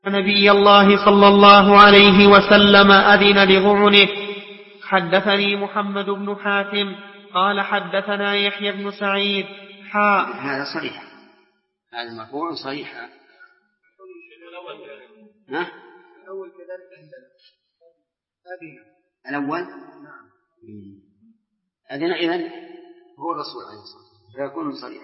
نبي الله صلى الله عليه وسلم أذن لظعنه. حدثني محمد بن حاتم قال حدثنا يحيى بن سعيد هذا صريح، هذا مرفوع صريح. الأول كذلك عندنا الأول أذن إذن هو الرسول عليه الصلاة والسلام فيكون صريح.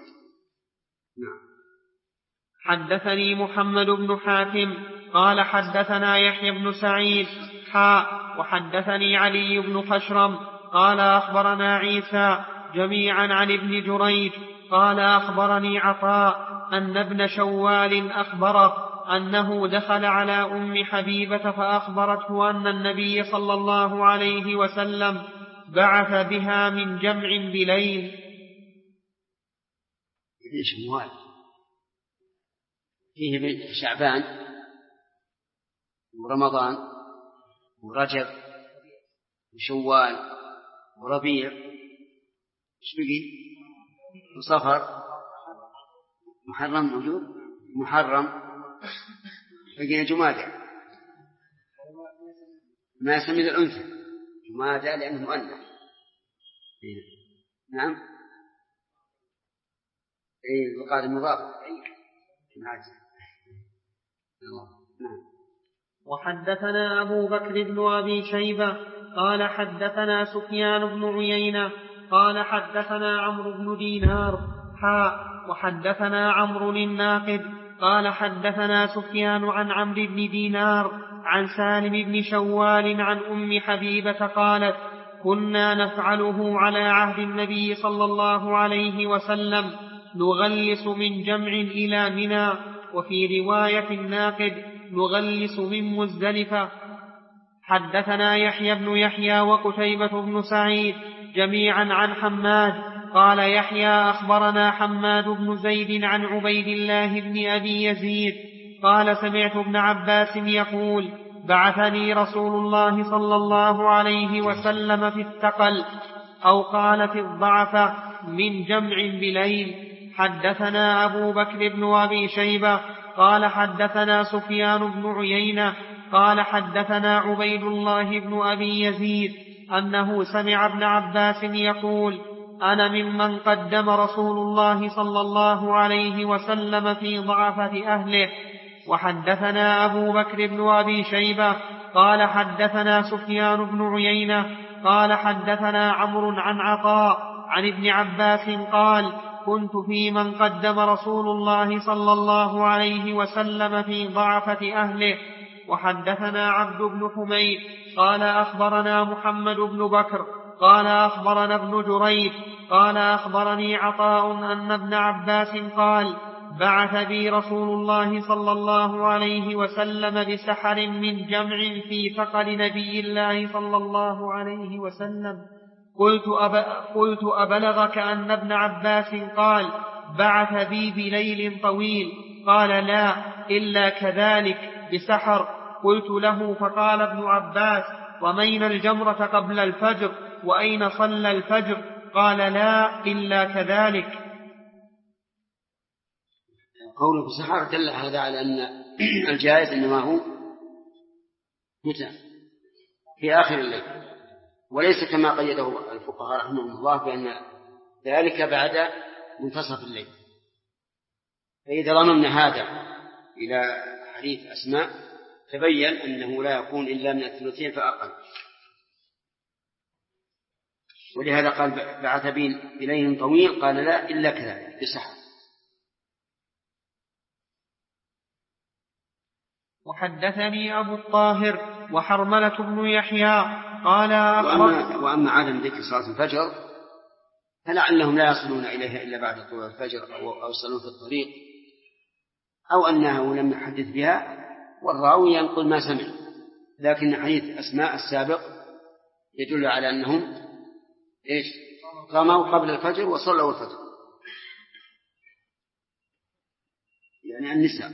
حدثني محمد بن حاتم قال حدثنا يحيى بن سعيد وحدثني علي بن خشرم قال أخبرنا عيسى جميعا عن ابن جريج قال أخبرني عطاء أن ابن شوال أخبره أنه دخل على أم حبيبة فأخبرته أن النبي صلى الله عليه وسلم بعث بها من جمع بليل. شوال فيه شعبان ورمضان ورجب وشوال وربيع وصفر محرم موجود محرم بقينا جمادى ما يسمى الأنثى جمادى لأنه مؤنث. نعم القادم مضاف وحدثنا أبو بكر بن أبي شيبة قال حدثنا سفيان بن عيينة قال حدثنا عمرو بن دينار وحدثنا عمرو الناقد قال حدثنا سفيان عن عمرو بن دينار عن سالم بن شوال عن أم حبيبة قالت كنا نفعله على عهد النبي صلى الله عليه وسلم نغلس من جمع إلى منى وفي رواية الناقد نغلس من مزدلفة. حدثنا يحيى بن يحيى وقتيبة بن سعيد جميعا عن حماد قال يحيى أخبرنا حماد بن زيد عن عبيد الله بن أبي يزيد قال سمعت ابن عباس يقول بعثني رسول الله صلى الله عليه وسلم في الثقل أو قال في الضعف من جمع بليل. حدثنا أبو بكر بن أبي شيبة قال حدثنا سفيان بن عيينة قال حدثنا عبيد الله بن أبي يزيد أنه سمع ابن عباس يقول أنا ممن قدم رسول الله صلى الله عليه وسلم في ضعفة أهله. وحدثنا أبو بكر بن أبي شيبة قال حدثنا سفيان بن عيينة قال حدثنا عمرو عن عطاء عن ابن عباس قال كنت في من قدم رسول الله صلى الله عليه وسلم في ضعفة أهله. وحدثنا عبد بن حميد قال أخبرنا محمد بن بكر قال أخبرنا ابن جريج قال أخبرني عطاء أن ابن عباس قال بعث بي رسول الله صلى الله عليه وسلم بسحر من جمع في ثقل نبي الله صلى الله عليه وسلم. قلت أبلغك أن ابن عباس قال بعث بي بليل طويل؟ قال لا إلا كذلك بسحر. قلت له فقال ابن عباس رمينا الجمرة قبل الفجر وأين صلى الفجر؟ قال لا إلا كذلك. قوله بسحر دل هذا على أن الجائز إنما هو متى في آخر الليل وليس كما قيده الفقهاء رحمهم الله بأن ذلك بعد منتصف الليل. فإذا ضممنا هذا إلى حديث أسماء تبين أنه لا يكون إلا من الثلثين فأقل. ولهذا قال بعث بليل طويل قال لا إلا كذلك بسحر. وحدثني أبو الطاهر وحرملة بن يحيى قال وأما عدم ذكر صلاة الفجر فلعلهم لا يصلون إليها إلا بعد طلوع الفجر أو يصلون في الطريق أو أنه لم يحدث بها والراوي ينقل ما سمع. لكن حديث أسماء السابق يدل على أنهم قاموا قبل الفجر وصلوا الفجر يعني النساء.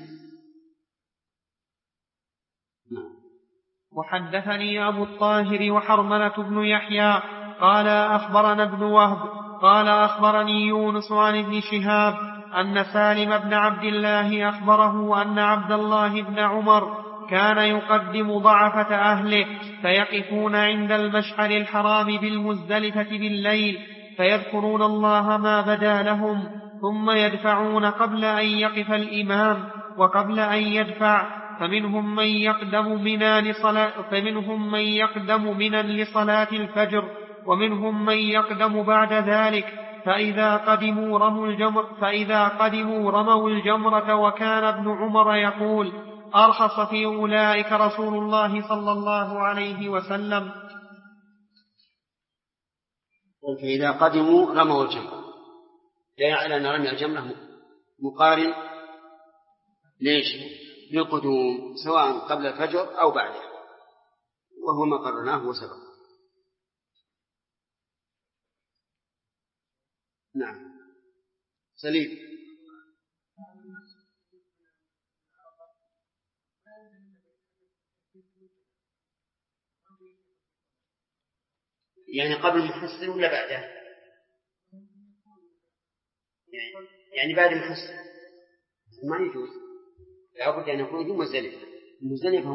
وحدثني أبو الطاهر وحرملة بن يحيى قال أخبرنا ابن وهب قال أخبرني يونس عن ابن شهاب أن سالم بن عبد الله أخبره أن عبد الله بن عمر كان يقدم ضعفة أهله فيقفون عند المشعر الحرام بالمزدلفة بالليل فيذكرون الله ما بدا لهم ثم يدفعون قبل أن يقف الإمام وقبل أن يدفع فمنهم من يقدم منا لصلاة الفجر ومنهم من يقدم بعد ذلك فإذا قدموا رموا الجمرة وكان ابن عمر يقول أرخص في أولئك رسول الله صلى الله عليه وسلم. فإذا قدموا رموا الجمرة لا يعني أن رمي الجمرة مقارن ليش للقدوم سواء قبل الفجر أو بعده وهو ما قررناه وسبق. نعم سليم. يعني قبل المحصل ولا بعده؟ يعني بعد المحصل ما يجوز، لا بد أن يكون في مزدلفة. المزدلفة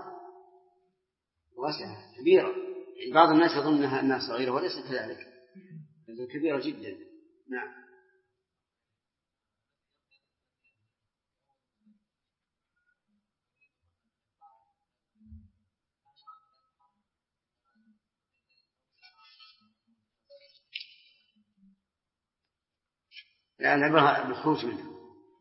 واسعة كبيرة، يعني بعض الناس يظن أنها صغيرة وليست كذلك، كبيرة جدا. نعم لا نعبرها بالخروج منها.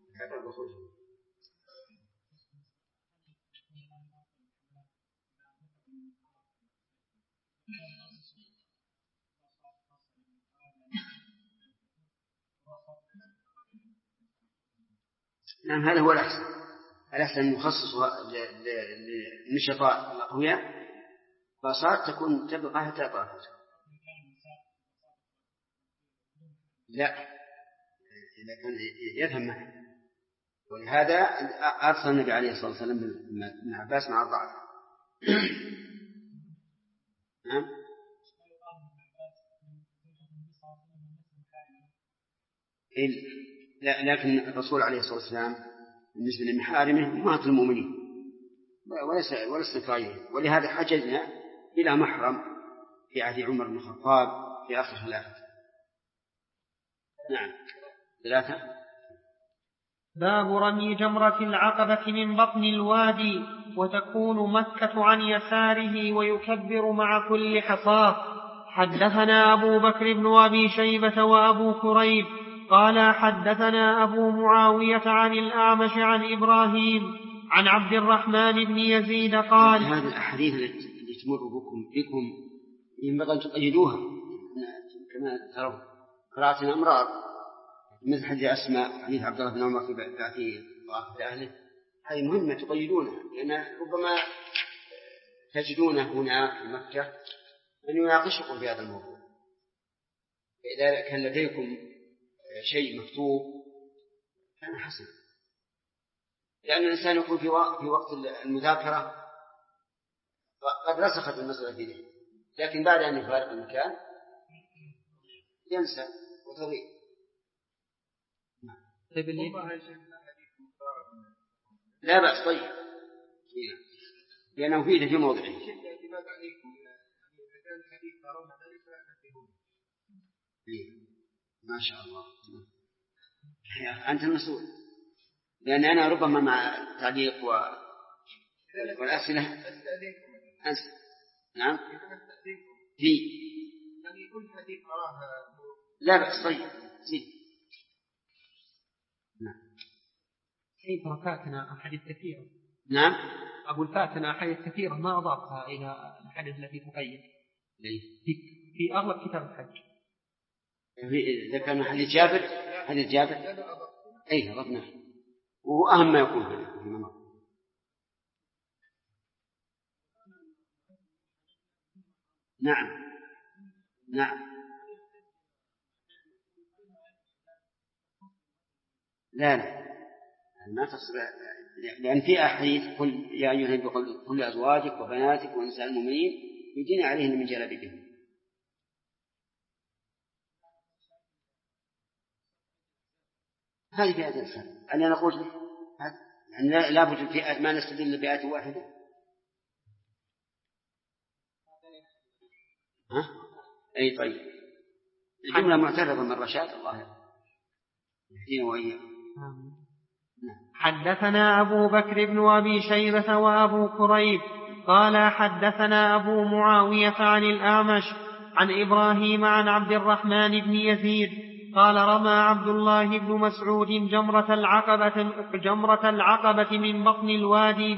نعم هذا هو الأحسن. الأحسن نخصصها للنشطاء الأقوياء فصارت تبقى حتى طافت. لا إذا كان يفهم معه، ولهذا أرسل النبي عليه الصلاة والسلام من عباس مع الضعف. نعم لا لكن الرسول عليه الصلاة والسلام بالنسبة لمحارمه أمهات المؤمنين وليس كغيرهم، ولهذا حجزنا إلى محرم في عهد عمر بن الخطاب في آخر خلافته. نعم 3. باب رمي جمرة العقبة من بطن الوادي وتكون مكة عن يساره ويكبر مع كل حصاة. حدثنا أبو بكر بن أبي شيبة وأبو كريب قال حدثنا أبو معاوية عن الأعمش عن إبراهيم عن عبد الرحمن بن يزيد قال هذه الأحاديث التي تمر بكم ينبغي أن تقيدوها كما ترون قراءة أمرار مثل حديث أسماء حديث عبد الله بن عمر في ضعف أهله، هذه مهمة تقيدونها لأن ربما تجدون هنا في مكة أن يناقشكم في هذا الموضوع. إذا كان لديكم شيء مكتوب كان حسن، لأن الإنسان يكون في وقت المذاكرة قد رسخت المسألة في ذهنه، لكن بعد أن يفارق المكان ينسى وتضيع. لا بأس طيب لأنه فيه في موضعه. ما شاء الله أنت المسؤول، لأن أنا ربما مع التعليق والأسئلة أنسى. نعم في لا بأس طيب زين. نعم كيف فاتنا أحاديث كثيرة. نعم أقول فاتنا أحاديث كثيرة ما أضافها إلى الأحاديث التي تقيد في أغلب كتاب الحج. إذا كان حديث جابر أي أضفنا وأهم ما يكون في المناطق. نعم لا ما تصل، لأن في أحاديث قل يا أيها النبي قل لأزواجك وبناتك ونساء المؤمنين يدين عليهن من جلابيبهن. هذه في آية الإنسان أنا نقول يعني لا بد في ما نستدل بآية واحدة. ها؟ أي طيب الجملة معترضة من رشاد الله يهدينا وإياكم. حدثنا أبو بكر بن أبي شيبة وأبو كريب قال حدثنا أبو معاوية عن الأعمش عن إبراهيم عن عبد الرحمن بن يزيد قال رمى عبد الله بن مسعود جمرة العقبة من بطن الوادي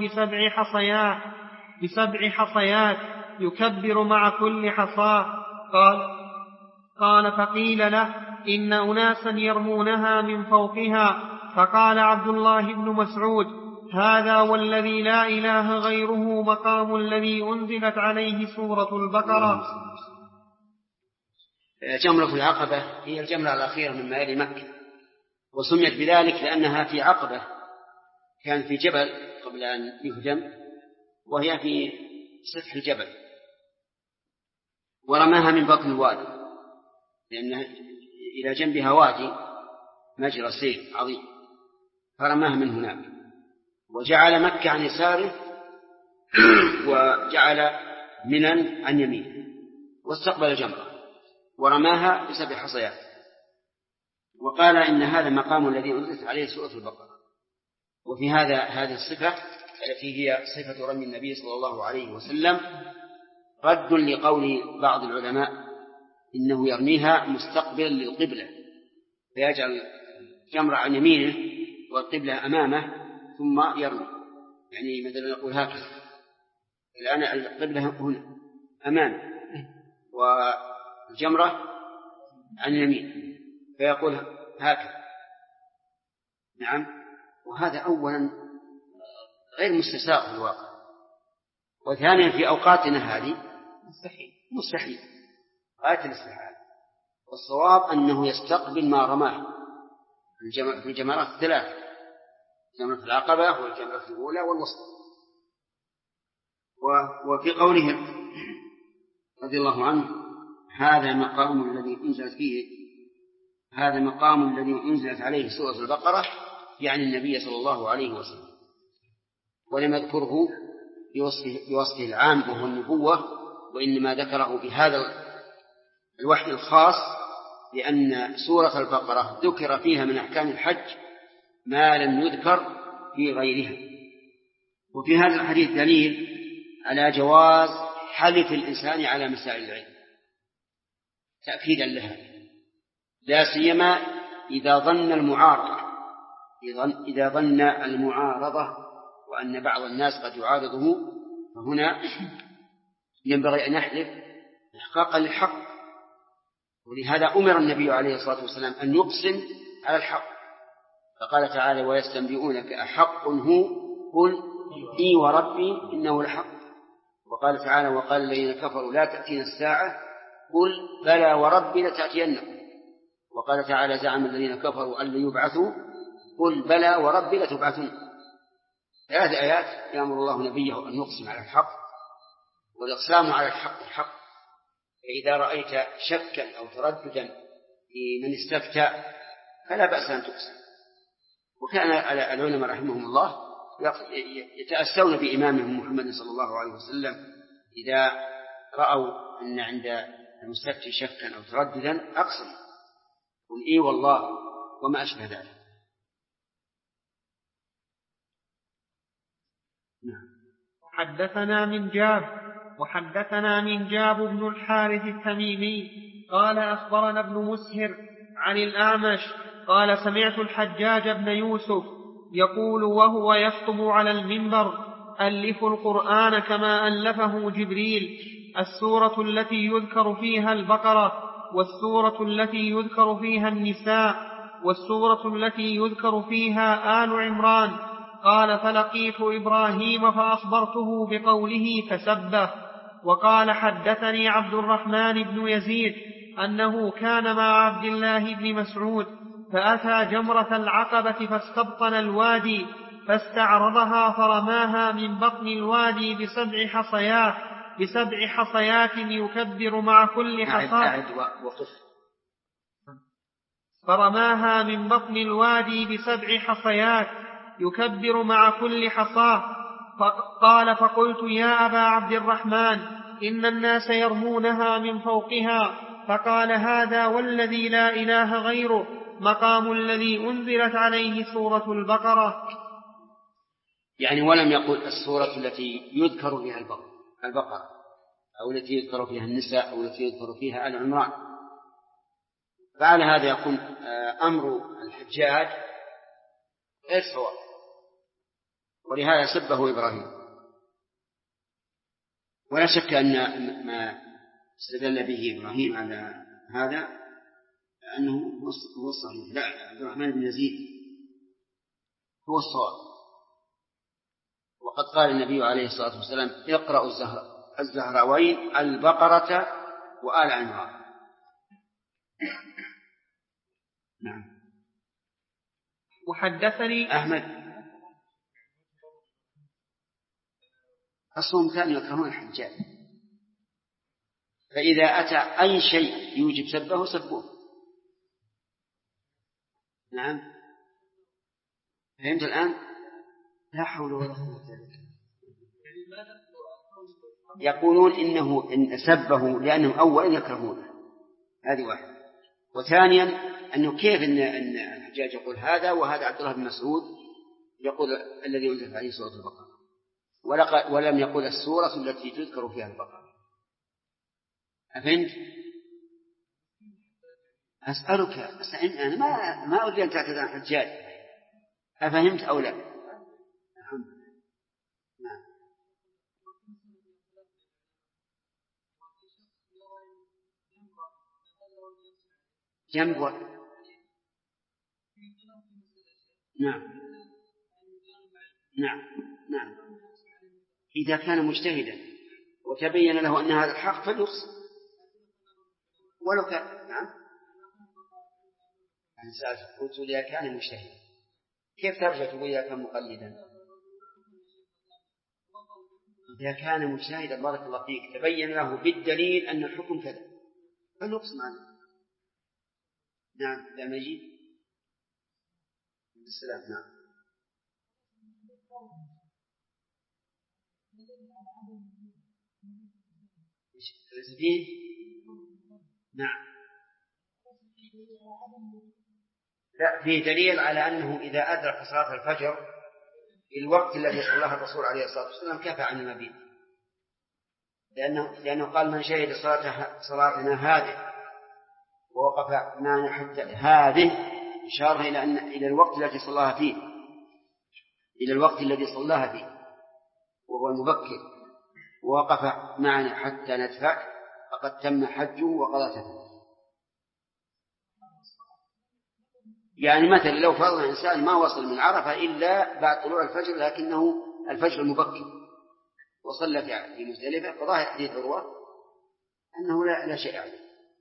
بسبع حصيات يكبر مع كل حصاة. قال فقيل له إن أناسا يرمونها من فوقها، فقال عبد الله بن مسعود هذا والذي لا إله غيره مقام الذي أنزلت عليه سورة البقرة. جمرة العقبة هي الجمرة الأخيرة من ميال مكة، وسميت بذلك لأنها في عقبة كان في جبل قبل أن يهدم، وهي في سفح الجبل، ورماها من بطن الوادي لأن إلى جنبها وادي مجرى سيل عظيم، فرماها من هناك، وجعل مكة عن يساره وجعل منى عن يمينه، واستقبل الجمرة ورماها ب7 حصيات، وقال إن هذا مقام الذي أنزلت عليه سورة البقرة. وفي هذه الصفة التي هي صفة رمي النبي صلى الله عليه وسلم رد لقول بعض العلماء إنه يرميها مستقبلا للقبلة، فيجعل الجمرة عن يمينه والقبلة أمامه ثم يرمي، يعني مثلا نقول هكذا الآن القبلة هنا أمامه والجمرة عن يمين فيقول هكذا. نعم، وهذا أولا غير مستساغ في الواقع، وثانيا في أوقاتنا هذه مستحيل غاية الاستحالة. والصواب أنه يستقبل ما رماه في الجمرات 3، جمرة العقبة والجمرة الأولى والوسطى. وفي قوله رضي الله عنه هذا مقام الذي أنزلت عليه سورة البقرة، يعني النبي صلى الله عليه وسلم، ولم يذكره بوصفه العام وهو النبوة، وإنما ذكره بهذا الوحي الخاص، لأن سورة البقرة ذكر فيها من أحكام الحج ما لم يذكر في غيرها. وفي هذا الحديث دليل على جواز حلف الإنسان على مسائل العلم تأكيدا لها، لا سيما إذا ظن المعارضة وأن بعض الناس قد يعارضه، فهنا ينبغي أن يحلف إحقاقا للحق. ولهذا أمر النبي عليه الصلاة والسلام أن يقسم على الحق، فقال تعالى ويستنبئونك أحق هو قل إي وربي إنه لحق. وقال تعالى وقال الذين كفروا لا تأتينا الساعة قل بلى وربي لتأتينكم. وقال تعالى زعم الذين كفروا أن لن يبعثوا قل بلى وربي لتبعثن. 3 آيات يأمر الله نبيه أن يقسم على الحق، والإقسام على الحق حق. فإذا رأيت شكا أو ترددا في من استفتى فلا بأس أن تقسم. وكان العلماء رحمهم الله يتأسون بإمامهم محمد صلى الله عليه وسلم إذا رأوا أن عند المستفتي شكا أو ترددا أقسم قل إي والله وما أشبه ذلك. وحدثنا من جاب بن الحارث التميمي قال أخبرنا ابن مسهر عن الأعمش قال سمعت الحجاج بن يوسف يقول وهو يخطب على المنبر ألفوا القرآن كما ألفه جبريل، السورة التي يذكر فيها البقرة، والسورة التي يذكر فيها النساء، والسورة التي يذكر فيها آل عمران. قال فلقيت إبراهيم فأخبرته بقوله فسبه. وقال حدثني عبد الرحمن بن يزيد أنه كان مع عبد الله بن مسعود فأتى جمرة العقبة فاستبطن الوادي فاستعرضها فرماها من بطن الوادي بسبع حصيات يكبر مع كل حصاة. فرماها من بطن الوادي ب7 حصيات يكبر مع كل حصاة. قال فقلت يا أبا عبد الرحمن إن الناس يرمونها من فوقها. فقال هذا والذي لا إله غيره مقام الذي أنزلت عليه سورة البقرة. يعني ولم يقل السورة التي يذكر فيها البقرة أو التي يذكر فيها النساء أو التي يذكر فيها آل عمران. فعلى هذا يكون أمر الحجاج غير صواب، ولهذا سبه إبراهيم. ولا شك أن ما استدل به إبراهيم على هذا أنه هو الصحيح. لا، عبد الرحمن بن يزيد هو الصواب. وقد قال النبي عليه الصلاة والسلام اقرأوا الزهراوين البقرة وآل عمران. نعم. وحدثني أحمد أصلهم كانوا يكرهون الحجاج، فإذا أتى أي شيء يوجب سبه سبوه. نعم، فهمت الآن؟ لا حول ولا قوة إلا بالله. يقولون إن سبه لأنهم أولا يكرهونه، هذه واحدة. وثانيا أنه كيف إن الحجاج يقول هذا وهذا عبد الله بن مسعود يقول الذي أنزل عليه سورة البقرة، ولم يقل السورة التي تذكر فيها البقرة. أفهمت؟ أسألك أنا ما أريد أن تعتذر عن الحجاج. أفهمت أو لا؟ نعم. جنب نعم. نعم. نعم. إذا كان مجتهدا وتبين له أن هذا الحق فليقص ولو كان. نعم. قلت إذا كان مجتهدا، كيف ترجع تقول إذا كان مقلدا؟ إذا كان مجتهدا بارك الله فيك تبين له بالدليل أن الحكم كذا فليقص معنا. نعم. لا مجيد السلام. نعم. ليس فيه. نعم. لا، فيه دليل على أنه إذا أدرك صلاة الفجر في الوقت الذي صلاه الرسول عليه الصلاة والسلام كفى عن المبيت، لأنه قال من شهد صلاتنا هذه ووقف معنا حتى هذه، إشارة إلى الوقت الذي صلاها فيه، إلى الوقت الذي صلاها فيه وهو المبكر، ووقف معنا حتى ندفع فقد تم حجه وقضى تفته. يعني مثلا لو فرض إنسان ما وصل من عرفة إلا بعد طلوع الفجر لكنه الفجر المبكر وصلى في مزدلفة، فظاهر حديث عروة أنه لا شيء عليه.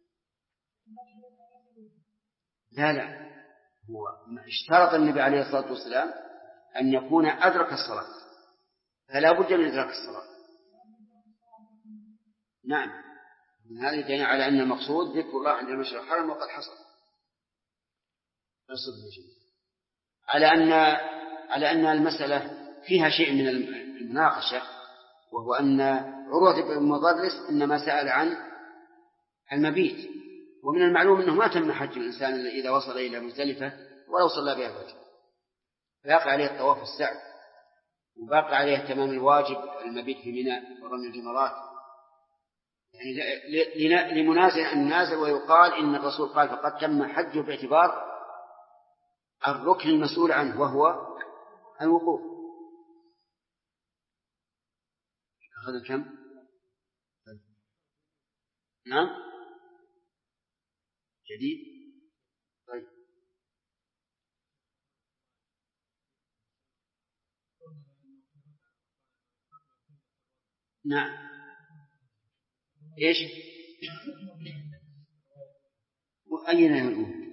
لا، هو اشترط النبي عليه الصلاة والسلام أن يكون أدرك الصلاة، فلا بد من إدراك الصلاة. نعم. من هذا يدل على أن المقصود ذكر الله عند المشعر الحرام وقد حصل. على أن المسألة فيها شيء من المناقشة، وهو أن عروة بن مضرس إنما سأل عن المبيت، ومن المعلوم أنه ما تم حج الإنسان إذا وصل إلى مزدلفة ولو صلى بها الفجر، باقي عليه الطواف والسعي، وباقي عليه تمام الواجب المبيت في منى ورمي الجمرات، يعني لمنازع النازل. ويقال إن الرسول قال فقد تم حجه باعتبار الركن المسؤول عنه وهو الوقوف. هذا كم؟ نعم. جديد. طيب. نعم. إيش؟ وأين يقول؟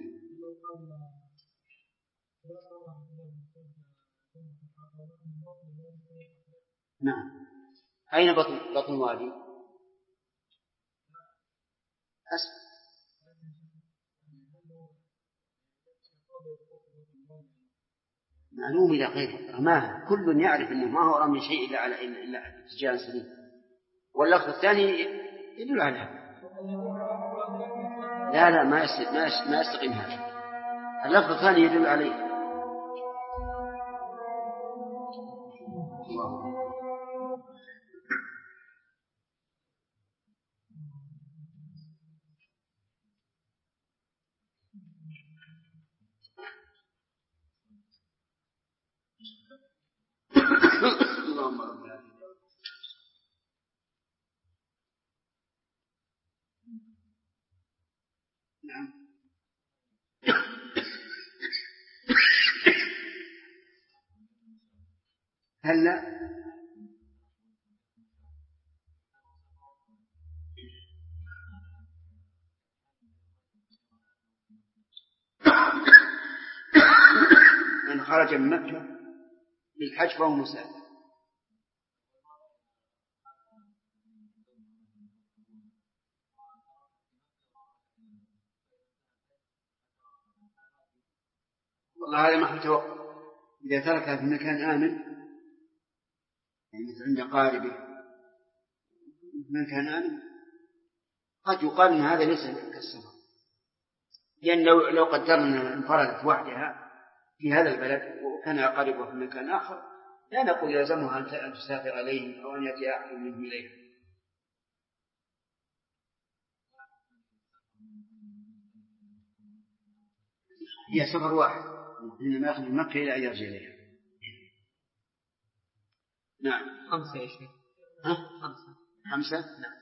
نعم. أين بطن الوادي؟ معلوم إلى غيره رماها، كل يعرف أنه ما هو رمي شيء إلا اتجاه سليم. واللفظ الثاني يدل على هذا. لا ما يستقيم هذا. اللفظ الثاني يدل عليه. اللهم رب العالمين. نعم. هلا من خرج من مكة للحج فهو مسافر. والله هذا ما توقف. إذا تركها في مكان آمن، يعني مثل عند قاربه في مكان آمن، قد يقال أن هذا ليس كالسفر، لأن لو قدرنا انفردت وحدها في هذا البلد وكان أقاربه في مكان آخر لا نقول يلزمها أن تسافر عليه أو أن يأتي أحد منهم إليه. هي سفر واحد، إنما يأخذ من مكة إلى أن يرجع إليها. نعم. 5 يا شيخ. 5. نعم.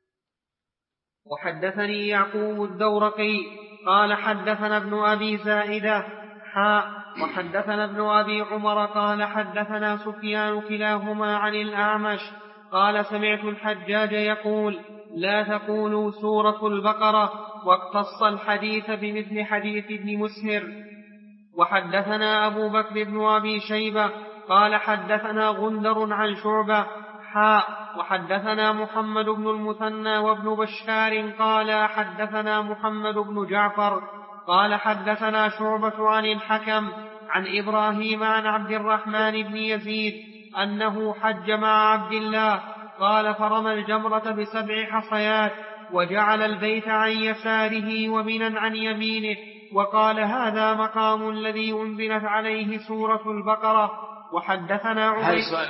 وحدثني يعقوب الدورقي قال حدثنا ابن أبي زائدة وحدثنا ابن أبي عمر قال حدثنا سفيان كلاهما عن الأعمش قال سمعت الحجاج يقول لا تقولوا سورة البقرة، واقتص الحديث بمثل حديث ابن مسهر. وحدثنا أبو بكر بن أبي شيبة قال حدثنا غندر عن شعبة وحدثنا محمد بن المثنى وابن بشار قال حدثنا محمد بن جعفر قال حدثنا شعبة عن الحكم عن إبراهيم عن عبد الرحمن بن يزيد أنه حج مع عبد الله قال فرمى الجمرة ب7 حصيات وجعل البيت عن يساره ومنا عن يمينه، وقال هذا مقام الذي أنزلت عليه سورة البقرة. وحدثنا هذا سؤال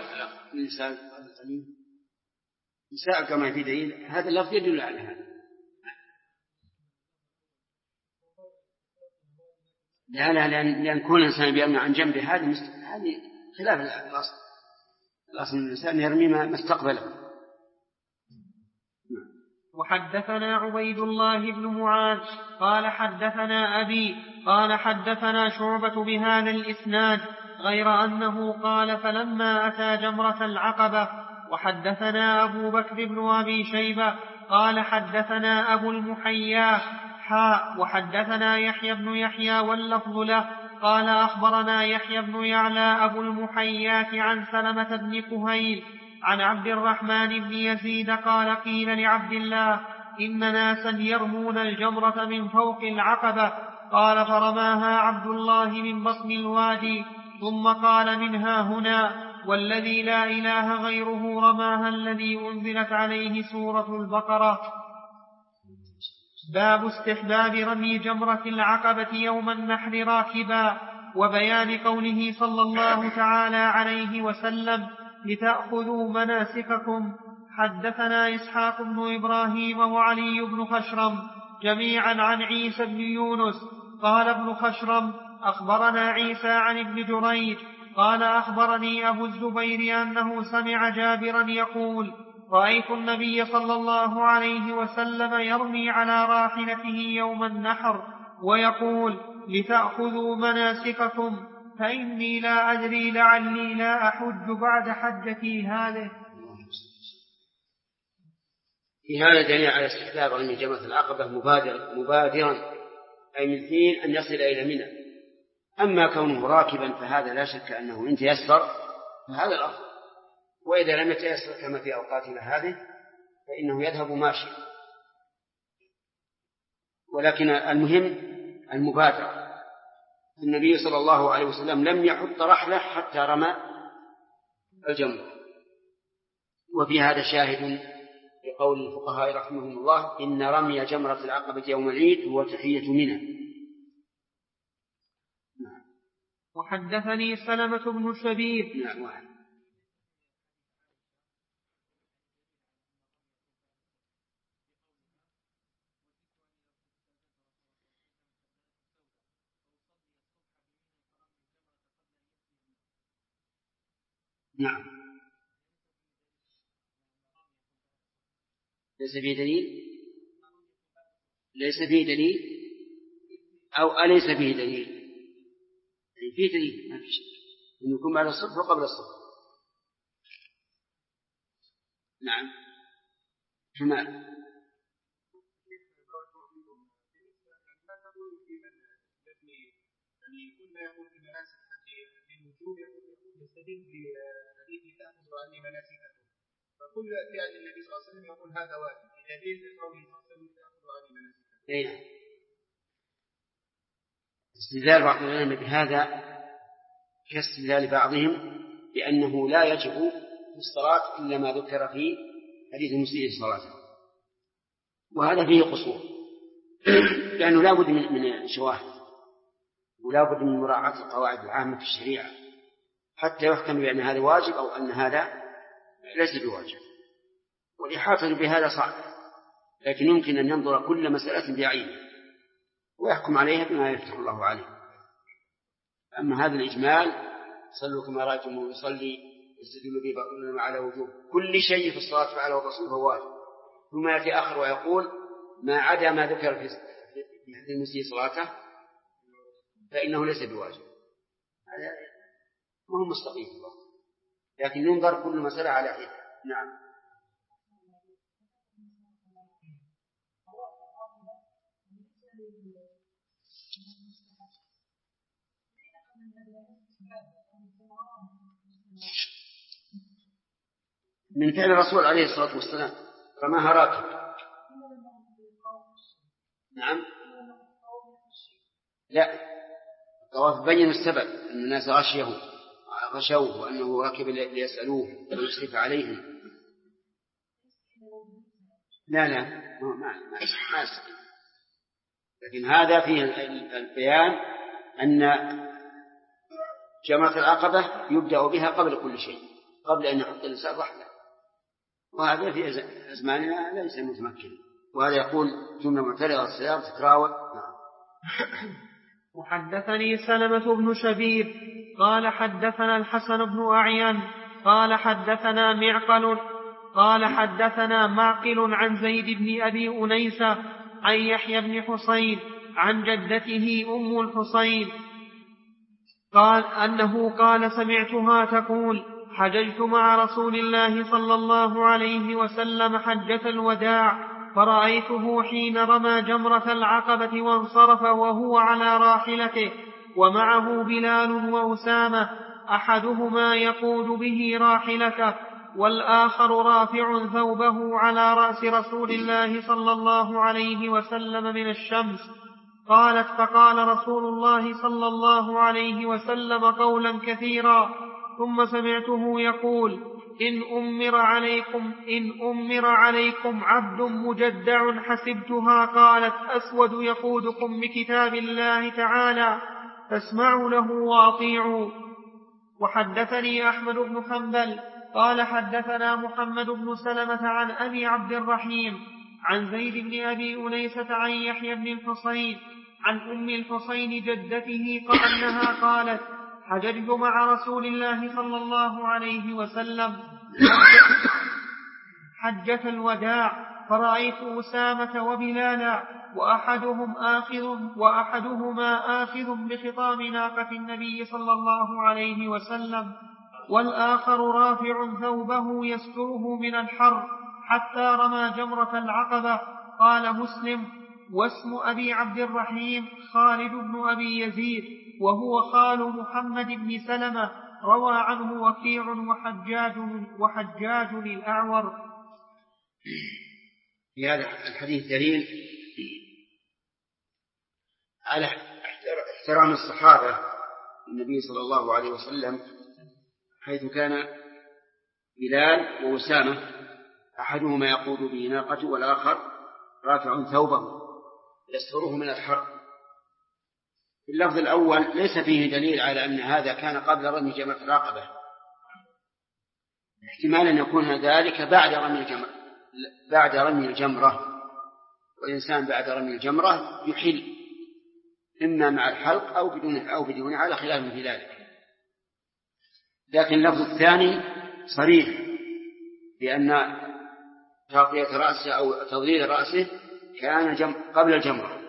نساء كما في دليل هذا اللفظ يدل على هذا. لأن كل إنسان بيرمي عن جنبه هذه خلاف الأصل الإنسان يرمي ما استقبله. وحدثنا عبيد الله بن معاذ قال حدثنا أبي قال حدثنا شعبة بهذا الإسناد غير أنه قال فلما أتى جمرة العقبة. وحدثنا أبو بكر بن أبي شيبة قال حدثنا أبو المحيا وحدثنا يحيى بن يحيى واللفظ له قال أخبرنا يحيى بن يعلى أبو المحيات عن سلمة بن كهيل عن عبد الرحمن بن يزيد قال قيل لعبد الله إن ناسا يرمون الجمرة من فوق العقبة، قال فرماها عبد الله من بطن الوادي ثم قال منها هنا والذي لا إله غيره رماها الذي أنزلت عليه سورة البقرة. باب استحباب رمي جمرة العقبة يوم النحر راكبا، وبيان قوله صلى الله تعالى عليه وسلم لتأخذوا مناسككم. حدثنا إسحاق بن إبراهيم وعلي بن خشرم جميعا عن عيسى بن يونس قال ابن خشرم أخبرنا عيسى عن ابن جريج قال أخبرني أبو الزبير أنه سمع جابرا يقول رأيت النبي صلى الله عليه وسلم يرمي على راحلته يوم النحر ويقول لتأخذوا مناسككم، فإني لا أدري لعلي لا أحج بعد حجتي هذه. في هذا دليل على استحباب رمي جمرة العقبة مبادرا أي من حين أن يصل إلى منى. أما كونه راكبا فهذا لا شك أنه إن تيسر فهذا الأفضل، وإذا لم يتيسر كما في أوقاتنا هذه فإنه يذهب ماشيا. ولكن المهم المبادرة، النبي صلى الله عليه وسلم لم يحط رحلة حتى رمى الجمرة. وفي هذا شاهد لقول الفقهاء رحمهم الله: إن رمي جمرة العقبة يوم العيد هو تحية منى. وحدثني سلمة بن شبيب. نعم. ليس فيه دليل، ليس فيه دليل أو أليس فيه دليل؟ فيه دليل، ما في شك إنه يكون بعد الصبح وقبل الصبح. نعم. جمال. كنا يقول في مناسك من وجوه يستدل بحديث تأخذ عني مناسككم، فكل فعل النبي صلى الله عليه وسلم يقول هذا واجب بدليل قوله صلى الله عليه وسلم تأخذ عني مناسككم. استدلال بعض العلماء بهذا كاستدلال بعضهم بأنه لا يجب في الصلاة إلا ما ذكر في حديث المسيء صلاته، وهذا فيه قصور لأنه لا بد من شواهد ولا بد من مراعاة القواعد العامة في الشريعة حتى يحكم بأن هذا واجب أو أن هذا ليس بواجب. والإحاطة بهذا صعب، لكن يمكن أن ينظر كل مسألة بعينها ويحكم عليها بما يفتح الله عليه. أما هذا الإجمال: صلوا كما رأيتم يصلي، يستدل به بعضهم على وجوب كل شيء في الصلاة فعله الرسول فهو واجب، ثم يأتي آخر ويقول ما عدا ما ذكر في حديث المسيء صلاته فإنه ليس بواجب. هذا ما هو مستقيم، لكن ينظر كل مسألة على حدة. نعم. من فعل الرسول عليه الصلاة والسلام رماها راكب. نعم. لا، الطواف بين السبب أن الناس غشوه وأنه راكب ليسألوه ويشرف عليهم. لا ما يستطيع. لكن هذا فيه البيان أن جمرة العقبة يبدأ بها قبل كل شيء، قبل أن يحط الإنسان رحلة، وهذا في أزماننا ليس متمكن. وهذا يقول جملة معترضة السلام تتراوى. وحدثني سلمة بن شبيب قال حدثنا الحسن بن أعين قال حدثنا معقل قال حدثنا معقل عن زيد بن أبي أنيسة عن يحيى بن حسين عن جدته أم الحسين قال أنه قال سمعتها تقول: حججت مع رسول الله صلى الله عليه وسلم حجة الوداع، فرأيته حين رمى جمرة العقبة وانصرف وهو على راحلته ومعه بلال وأسامة، أحدهما يقود به راحلته والآخر رافع ثوبه على رأس رسول الله صلى الله عليه وسلم من الشمس. قالت: فقال رسول الله صلى الله عليه وسلم قولا كثيرا، ثم سمعته يقول: إن أمر عليكم عبد مجدع حسبتها. قالت: أسود يقودكم بكتاب الله تعالى، فاسمعوا له وأطيعوا. وحدثني أحمد بن حنبل قال حدثنا محمد بن سلمة عن أبي عبد الرحيم عن زيد بن أبي أنيسة عن يحيى بن الحسين عن أم الحسين جدته أنها قالت: حججت مع رسول الله صلى الله عليه وسلم حجة الوداع، فرأيت أسامة وبلالا وأحدهما آخذ بخطام ناقة النبي صلى الله عليه وسلم، والآخر رافع ثوبه يستره من الحر حتى رمى جمرة العقبة. قال مسلم: واسم أبي عبد الرحيم خالد بن أبي يزيد، وهو خال محمد بن سلمة، روى عنه وكيع وحجاج الأعور. في هذا الحديث دليل على احترام الصحابة النبي صلى الله عليه وسلم، حيث كان بلال وأسامة أحدهما يقود به ناقته والآخر رافع ثوبه يستره من الحر. في اللفظ الأول ليس فيه دليل على أن هذا كان قبل رمي جمرة العقبة، احتمال أن يكون ذلك بعد رمي الجمرة، والإنسان بعد رمي الجمرة يحل إما مع الحلق أو بدون على خلاف في ذلك. لكن اللفظ الثاني صريح بأن تغطية رأسه أو تضليل رأسه كان قبل الجمرة،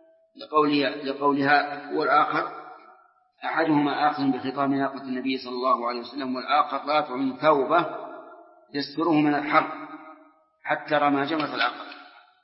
لقولها والآخر أحدهما آخذ بخطام ناقة النبي صلى الله عليه وسلم والآخر رافع من ثوبه يستره من الحر حتى رمى جمرة العقبة.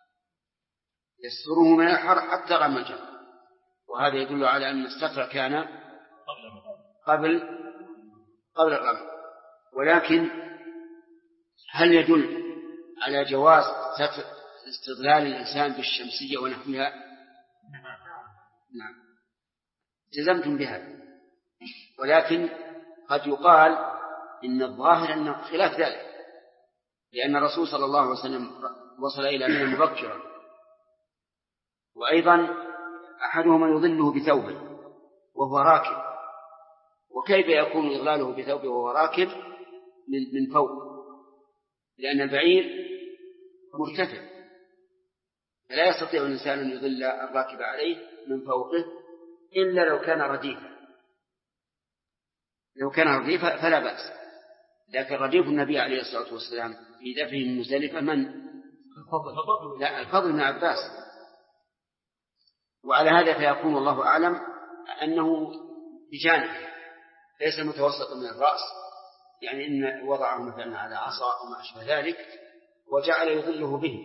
يستره من الحر حتى رمى الجمرة، وهذا يدل على أن الستر كان قبل الرمي. ولكن هل يدل على جواز استظلال الإنسان بالشمسية ونحوها؟ نعم، جزمتم بها، ولكن قد يقال إن الظاهر أنه خلاف ذلك، لأن الرسول صلى الله عليه وسلم وصل إلى منى مبكرا، وأيضا أحدهما يظله بثوبه وهو راكب، وكيف يكون إظلاله بثوبه وهو راكب من فوق؟ لأن البعير مرتفع، فلا يستطيع الإنسان أن يظل الراكب عليه من فوقه إلا لو كان رديفا. لو كان رديفا فلا بأس، لكن رديف النبي عليه الصلاة والسلام في دفعه من مزدلفة من؟ الفضل بن عباس. وعلى هذا فيكون الله أعلم أنه بجانب ليس متوسط من الرأس، يعني إن وضعه مثلا على عصا أو ما أشبه ذلك وجعل يظله به.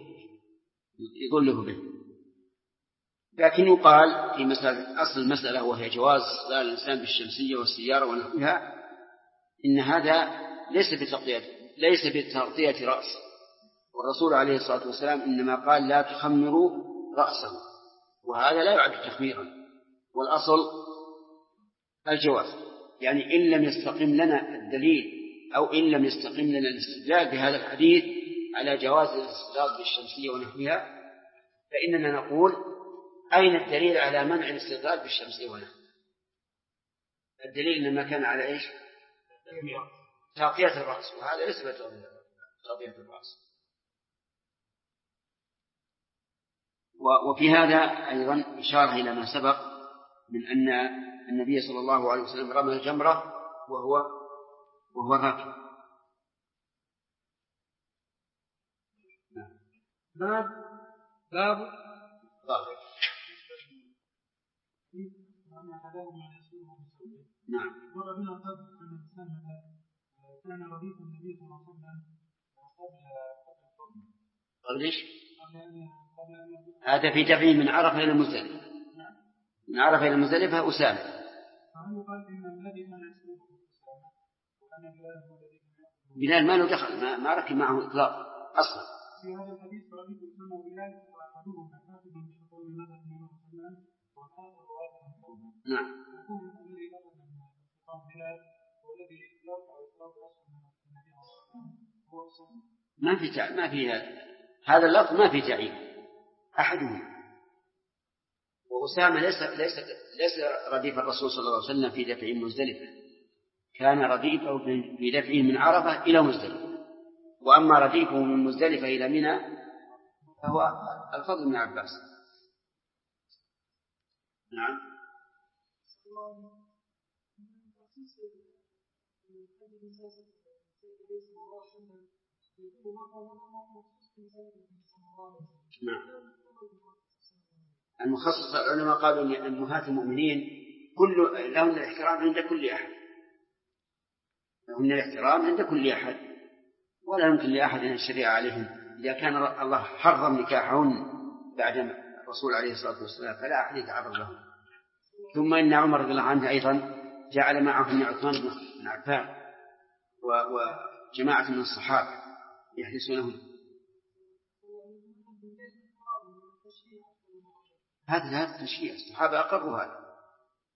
لكن يقال في أصل المسألة وهي جواز استظلال الإنسان بالشمسية والسيارة ونحوها، إن هذا ليس بتغطية رأس، والرسول عليه الصلاة والسلام إنما قال لا تخمروا رأسه، وهذا لا يعد تخميرا، والأصل الجواز. يعني إن لم يستقم لنا الدليل أو إن لم يستقم لنا الاستدلال بهذا الحديث على جواز الاستظلال بالشمسية ونحوها، فإننا نقول أين الدليل على منع الاستظلال بالشمسية ونحوها؟ الدليل إنما كان على إيش؟ تغطية الرأس، وهذا ليس بتغطية الرأس. وفي هذا أيضا إشارة إلى ما سبق من أن النبي صلى الله عليه وسلم رمى الجمرة وهو راكب. باب نعم. كان رديف النبي صلى الله عليه وسلم قبل إيش؟ هذا في دفعه من عرفة إلى مزدلفة. من عرفة إلى مزدلفة أسامة. بلال ما له دخل، ما ركب معه إطلاق أصلا. في هذا الحديث رديف أسامة وبلال وأحدهم حافظ بشطور النبي صلى الله عليه وسلم والآخر واقف. نعم. الذي أخذ من بلال والذي يرفع الصوت ما في هذا اللفظ ما في تعيين أحدهم. وأسامة ليس رديف الرسول صلى الله عليه وسلم في دفعه مزدلفة، كان رديفه في دفعه من عرفة إلى مزدلفة، وأما رديفه من مزدلفة إلى منى فهو الفضل بن عباس. نعم. نعم. المخصص العلماء قالوا أن أمهات المؤمنين لهن الاحترام عند كل أحد، لهن الاحترام عند كل أحد، ولا يمكن لأحد أن يشرع عليهم. إذا كان الله حرم نكاحهن بعد الرسول عليه الصلاة والسلام فلا أحد يتعرض لهم. ثم إن عمر رضي الله عنه أيضا جعل معهم عثمان بن عفان وجماعة من الصحابة يحدثونهم. هذا تشريع، الصحابة أقروا هذا.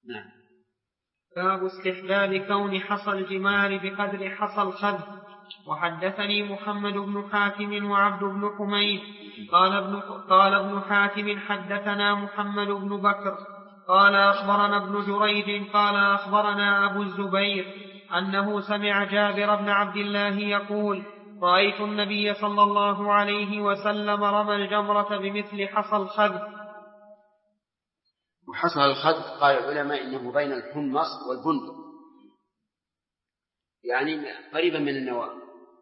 نعم. باب استحباب كون حصى الجمار بقدر حصى الخذ. وحدثني محمد بن حاتم وعبد بن حميد قال ابن حاتم حدثنا محمد بن بكر قال أخبرنا ابن جريج قال أخبرنا أبو الزبير أنه سمع جابر بن عبد الله يقول رأيت النبي صلى الله عليه وسلم رمى الجمرة بمثل حصى الخذ. وحصى الخذ قال العلماء إنه بين الحمص والبندق، يعني قريبا من النواة،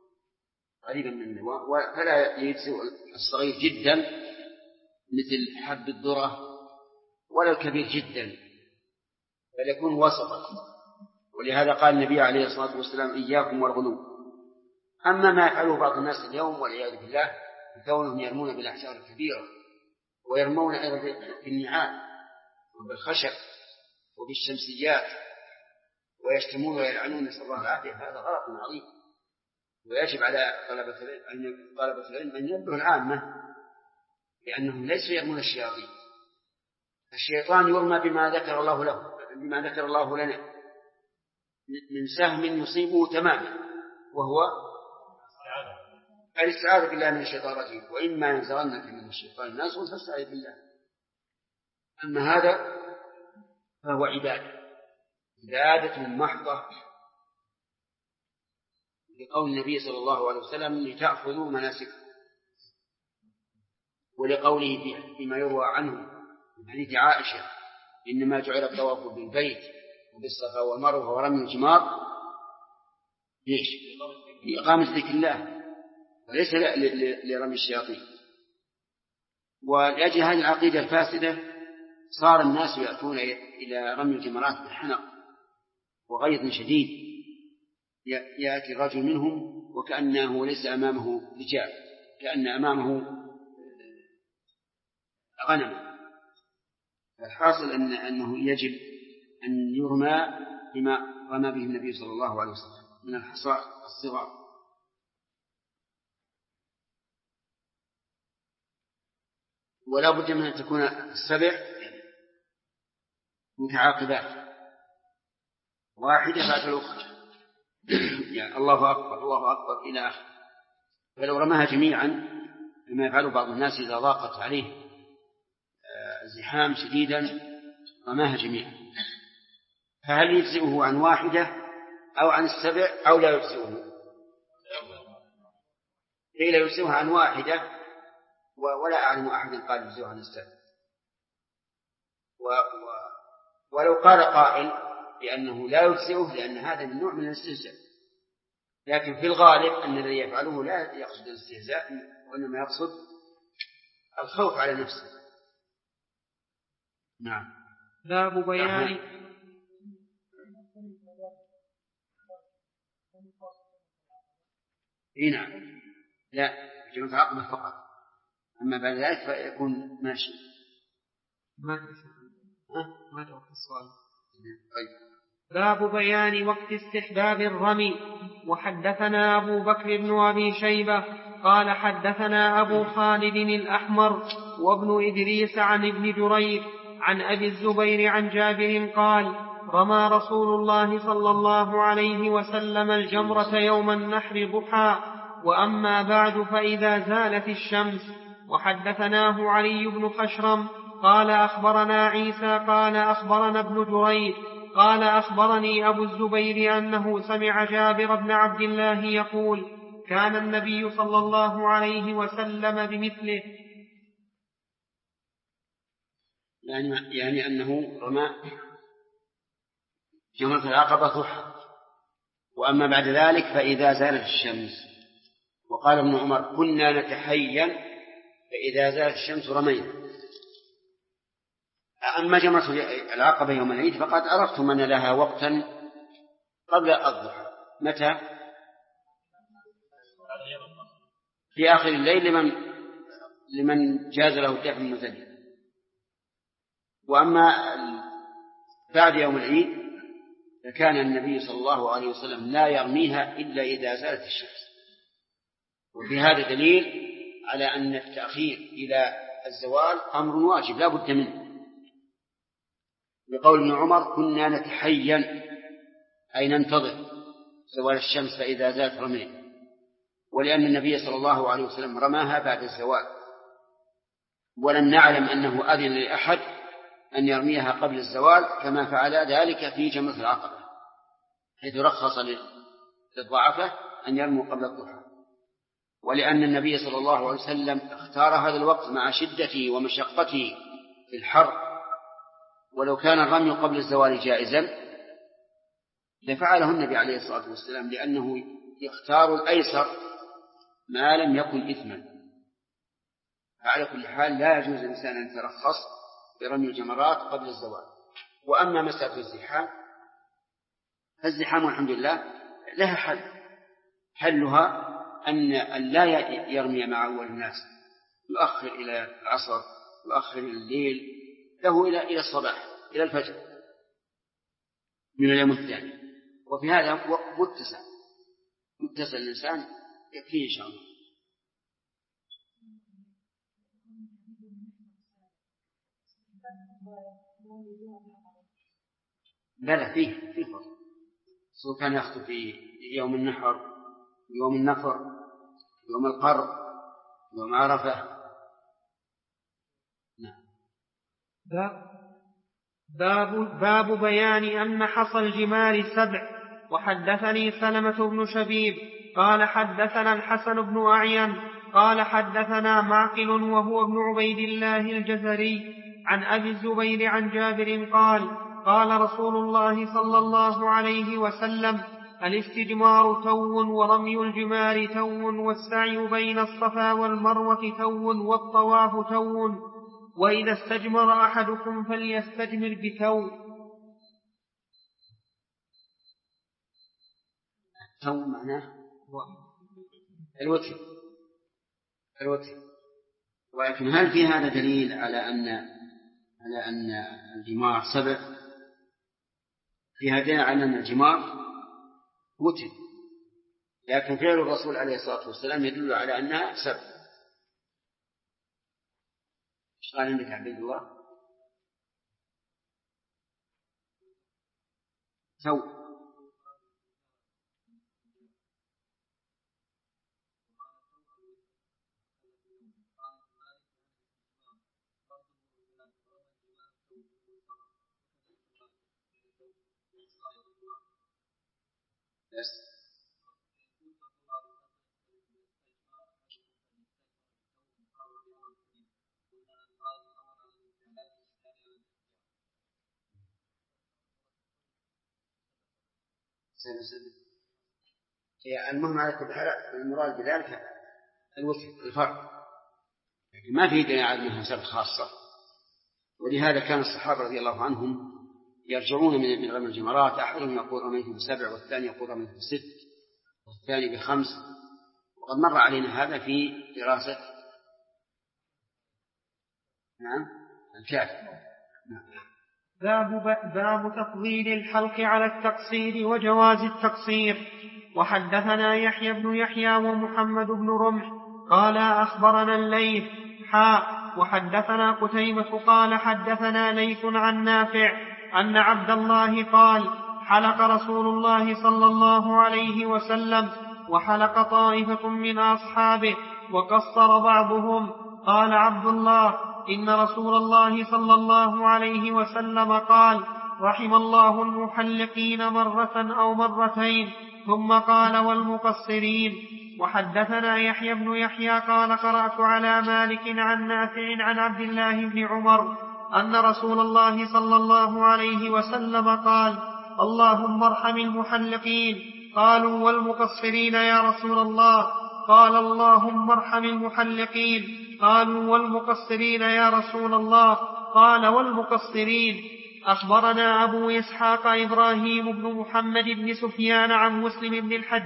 فلا يجزئ الصغير جدا مثل حب الذرة ولا الكبير جدا، بل يكون وسطا. ولهذا قال النبي عليه الصلاة والسلام إياكم والغلو. أما ما يفعله بعض الناس اليوم والعياذ بالله كونهم يرمون بالأحجار الكبيرة، ويرمون أيضا بالنعال وبالخشب وبالشمسيات ويشتمون ويلعنون، نسأل الله العافية، هذا غلط عظيم. ويجب على طلبة العلم أن ينبهوا العامة لأنهم ليسوا يرمون الشياطين. الشيطان يرمى بما ذكر الله لنا من سهم يصيبه تماما، وهو الاستعاذة بالله من الشيطان الرجيم، وإما ينزغنك من الشيطان نزغ فاستعذ بالله. أما هذا فهو عبادة محضة، لقول النبي صلى الله عليه وسلم لتأخذوا مناسككم، ولقوله فيما يروى عنه من حديث عائشة إنما جعل الطواف بالبيت وبالصفا والمروة ورمي الجمار ليش؟ لإقامة ذكر الله وليس لرمي الشياطين. ولأجل هذه العقيدة الفاسدة صار الناس يأتون إلى رمي الجمرات بالحنق وغيظ شديد، يأتي الرجل منهم وكأنه ليس أمامه رجال، كأن أمامه غنم. الحاصل أنه يجب أن يرمى بما رمى به النبي صلى الله عليه وسلم من الحصى الصغار. ولا بد من أن تكون السبع متعاقبات واحدة بعد الأخرى، يعني الله أكبر الله أكبر إلى آخر. فلو رماها جميعا كما يفعل بعض الناس إذا ضاقت عليه الزحام شديدا رماها جميعا، فهل يجزئه عن واحدة أو عن السبع أو لا يجزئه؟ قيل يجزئه عن واحدة، ولا أعلم أحد قال يجزئه عن السبع. ولو قال قائل بأنه لا يجزئه لأن هذا من نوع من الاستهزاء، لكن في الغالب أن الذي يفعله لا يقصد الاستهزاء وإنما يقصد الخوف على نفسه. نعم. باب بيان نعم. لا جمع عقبة فقط، أما بعد ذلك فيكون ماشي. ما توقف السؤال. باب بيان وقت استحباب الرمي. وحدثنا أبو بكر بن أبي شيبة قال حدثنا أبو خالد الأحمر وابن إدريس عن ابن جريج عن أبي الزبير عن جابر قال رمى رسول الله صلى الله عليه وسلم الجمرة يوم النحر ضحى، وأما بعد فإذا زالت الشمس. وحدثناه علي بن خشرم قال أخبرنا عيسى قال أخبرنا ابن جريج قال أخبرني أبو الزبير أنه سمع جابر بن عبد الله يقول كان النبي صلى الله عليه وسلم بمثله. يعني أنه رمى جمرة العقبة ضحى، وأما بعد ذلك فإذا زالت الشمس. وقال ابن عمر كنا نتحين فإذا زالت الشمس رمينا. أما جمرة العقبة يوم العيد فقد عرفتم أن لها وقتا قبل الضحى. متى؟ في آخر الليل لمن جاز له الدفع المزدلف. وأما بعد يوم العيد فكان النبي صلى الله عليه وسلم لا يرميها إلا إذا زالت الشمس. وفي هذا دليل على أن التأخير إلى الزوال أمر واجب لا بد منه. بقول ابن عمر كنا نتحين أي ننتظر زوال الشمس فإذا زالت رمينا، ولأن النبي صلى الله عليه وسلم رماها بعد الزوال، ولم نعلم أنه أذن لأحد أن يرميها قبل الزوال كما فعل ذلك في جمرة العقبة، حيث رخص للضعفاء أن يرموا قبل الضحى، ولأن النبي صلى الله عليه وسلم اختار هذا الوقت مع شدته ومشقته في الحر، ولو كان الرمي قبل الزوال جائزا لفعله النبي عليه الصلاة والسلام، لأنه يختار الأيسر ما لم يكن إثما. فعلى كل حال لا يجوز الإنسان أن يترخص برمي الجمرات قبل الزوال. وأما مسألة الزحام فالزحام الحمد لله لها حل، حلها أن لا يرمي مع أول الناس، يؤخر إلى العصر، يؤخر إلى الليل، له إلى الصباح، إلى الفجر من اليوم الثاني. وفي هذا متسع الإنسان يكفيه إن شاء الله. لا فيه فرق، سواء كان يخطب في يوم النحر، يوم النفر، يوم القر، يوم عرفة. نعم. باب بيان أن حصى الجمار 7. وحدثني سلمة بن شبيب قال حدثنا الحسن بن أعين قال حدثنا معقل وهو ابن عبيد الله الجزري عن أبي الزبير عن جابر قال قال رسول الله صلى الله عليه وسلم الاستجمار تو ورمي الجمار تو والسعي بين الصفا والمروة تو والطواف تو وإذا استجمر أحدكم فليستجمر بتو. تو معناه الوتر. ولكن هل في هذا دليل على أن الجمار 7؟ في هذا دليل على أن الجمار وتر، لكن فعل الرسول عليه الصلاة والسلام يدل على أنها 7. ايش قال عندك عبد الله؟ تو. المهم على كل حال المراد بذلك الوتر الفرق، ما فيه دليل على أنها 7 خاصة. ولهذا كان الصحابة رضي الله عنهم يرجعون من رمي الجمرات، أحدهم يقول رميت ب7 والثاني يقول رميت ب6 والثاني ب5. وقد مر علينا هذا في دراسة الكافي. باب تفضيل الحلق على التقصير وجواز التقصير. وحدثنا يحيى بن يحيى ومحمد بن رمح قال أخبرنا الليث وحدثنا قتيبة قال حدثنا ليث عن نافع أن عبد الله قال حلق رسول الله صلى الله عليه وسلم وحلق طائفة من أصحابه وقصر بعضهم. قال عبد الله إن رسول الله صلى الله عليه وسلم قال رحم الله المحلقين مرة أو مرتين، ثم قال والمقصرين. وحدثنا يحيى بن يحيى قال قرأت على مالك عن نافع عن عبد الله بن عمر أن رسول الله صلى الله عليه وسلم قال اللهم ارحم المحلقين. قالوا والمقصرين يا رسول الله؟ قال اللهم ارحم المحلقين. قالوا والمقصرين يا رسول الله؟ قال والمقصرين. أخبرنا أبو إسحاق إبراهيم بن محمد بن سفيان عن مسلم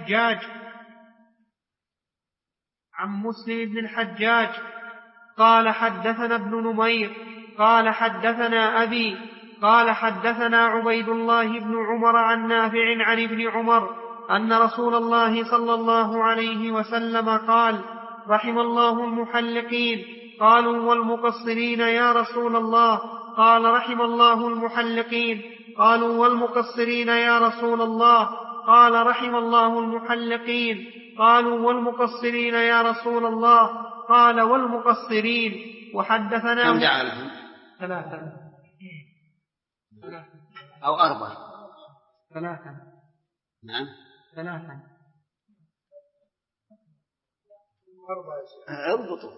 بن الحجاج قال حدثنا ابن نمير قال حدثنا أبي قال حدثنا عبيد الله بن عمر عن نافع عن ابن عمر أن رسول الله صلى الله عليه وسلم قال رحم الله المحلقين. قالوا والمقصرين يا رسول الله؟ قال رحم الله المحلقين. قالوا والمقصرين يا رسول الله؟ قال رحم الله المحلقين. قالوا والمقصرين يا رسول الله؟ قال والمقصرين. وحدثنا كم جعلهم؟ 3 أو 4. 3. نعم 3. 4 اضبطوا.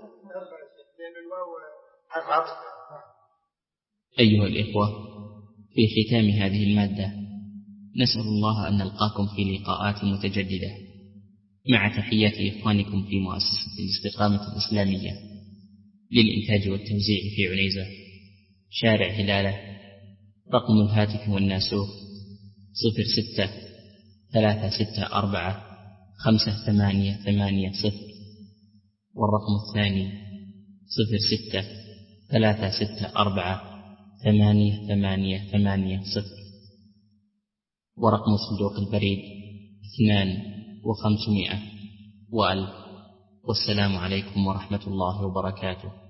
أيها الإخوة، في ختام هذه المادة نسأل الله أن نلقاكم في لقاءات متجددة، مع تحيات إخوانكم في مؤسسة الاستقامة الإسلامية للإنتاج والتوزيع في عنيزة، شارع هلالة. رقم الهاتف والناسوخ 06-364-5880، والرقم الثاني 06-364-5880، ورقم صندوق البريد 2 و500 و1000. والسلام عليكم ورحمة الله وبركاته.